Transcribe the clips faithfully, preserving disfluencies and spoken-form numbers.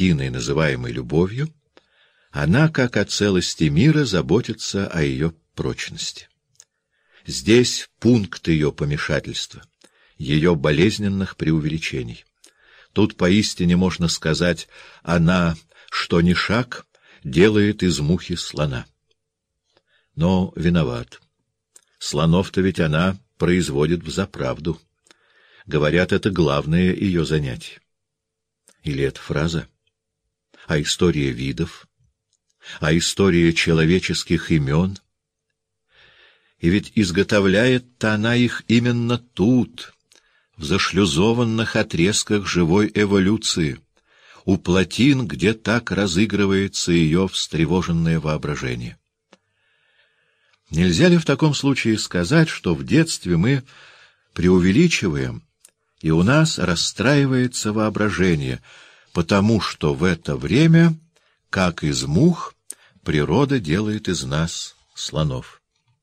картиной, называемой любовью, она, как о целости мира, заботится о ее прочности. Здесь пункт ее помешательства, ее болезненных преувеличений. Тут поистине можно сказать, она, что ни шаг, делает из мухи слона. Но виноват. Слонов-то ведь она производит взаправду. Говорят, это главное ее занятие. Или это фраза? А история видов? А история человеческих имен? И ведь изготовляет-то она их именно тут, в зашлюзованных отрезках живой эволюции, у плотин, где так разыгрывается ее встревоженное воображение. Нельзя ли в таком случае сказать, что в детстве мы преувеличиваем, и у нас расстраивается воображение, потому что в это время, как из мух, природа делает из нас слонов?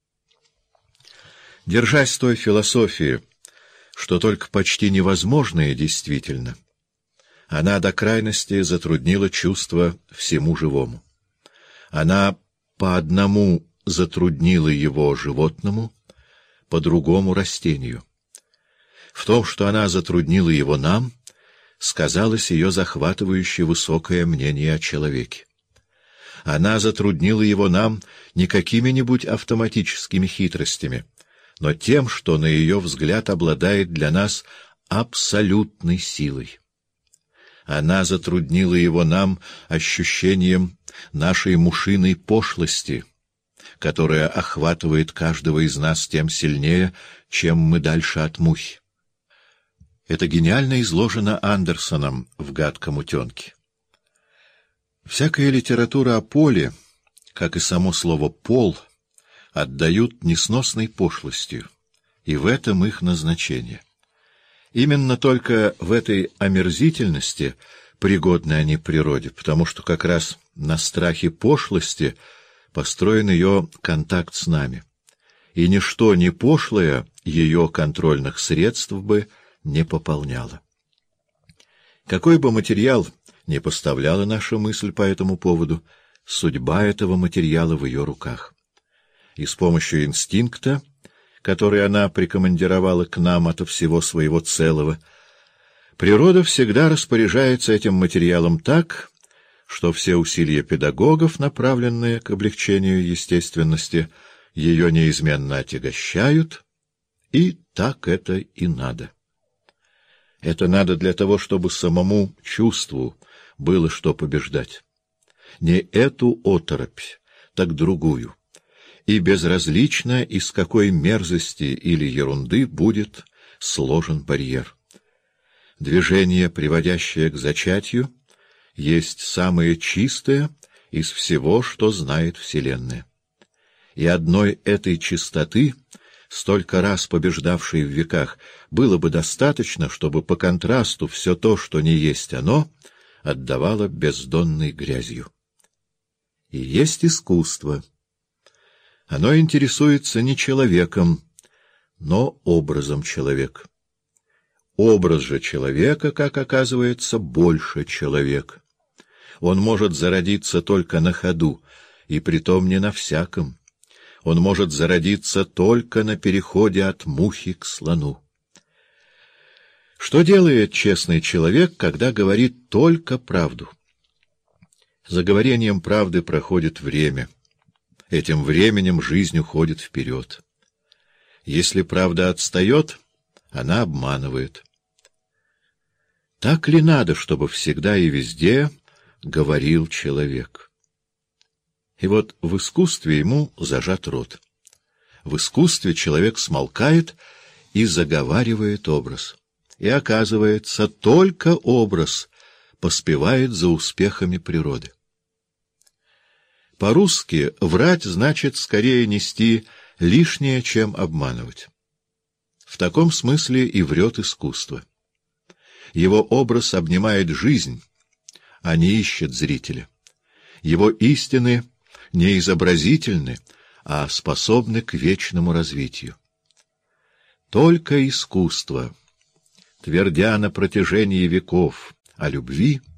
Держась той философии, что только почти невозможное действительно, она до крайности затруднила чувство всему живому. Она по одному затруднила его животному, по другому растению. В том, что она затруднила его нам, сказалось ее захватывающее высокое мнение о человеке. Она затруднила его нам не какими-нибудь автоматическими хитростями, но тем, что, на ее взгляд, обладает для нас абсолютной силой. Она затруднила его нам ощущением нашей мушиной пошлости, которая охватывает каждого из нас тем сильнее, чем мы дальше от мухи. Это гениально изложено Андерсоном в «Гадком утенке». Всякая литература о поле, как и само слово «пол», отдают несносной пошлостью, и в этом их назначение. Именно только в этой омерзительности пригодны они природе, потому что как раз на страхе пошлости построен ее контакт с нами, и ничто не пошлое ее контрольных средств бы не пополняло. Какой бы материал ни поставляла наша мысль по этому поводу, судьба этого материала в ее руках. И с помощью инстинкта, который она прикомандировала к нам ото всего своего целого, природа всегда распоряжается этим материалом так, что все усилия педагогов, направленные к облегчению естественности, ее неизменно отягощают, и так это и надо. Это надо для того, чтобы самому чувству было что побеждать. Не эту оторопь, так другую. И безразлично, из какой мерзости или ерунды будет сложен барьер. Движение, приводящее к зачатию, есть самое чистое из всего, что знает Вселенная. И одной этой чистоты, столько раз побеждавшей в веках, было бы достаточно, чтобы по контрасту все то, что не есть оно, отдавало бездонной грязью. И есть искусство. Оно интересуется не человеком, но образом человека. Образ же человека, как оказывается, больше человека. Он может зародиться только на ходу, и притом не на всяком. Он может зародиться только на переходе от мухи к слону. Что делает честный человек, когда говорит только правду? За говорением правды проходит время. Этим временем жизнь уходит вперед. Если правда отстает, она обманывает. Так ли надо, чтобы всегда и везде говорил человек? И вот в искусстве ему зажат рот. В искусстве человек смолкает и заговаривает образ. И оказывается, только образ поспевает за успехами природы. По-русски врать значит скорее нести лишнее, чем обманывать. В таком смысле и врет искусство. Его образ обнимает жизнь, а не ищет зрителя. Его истины не изобразительны, а способны к вечному развитию. Только искусство, твердя на протяжении веков о любви,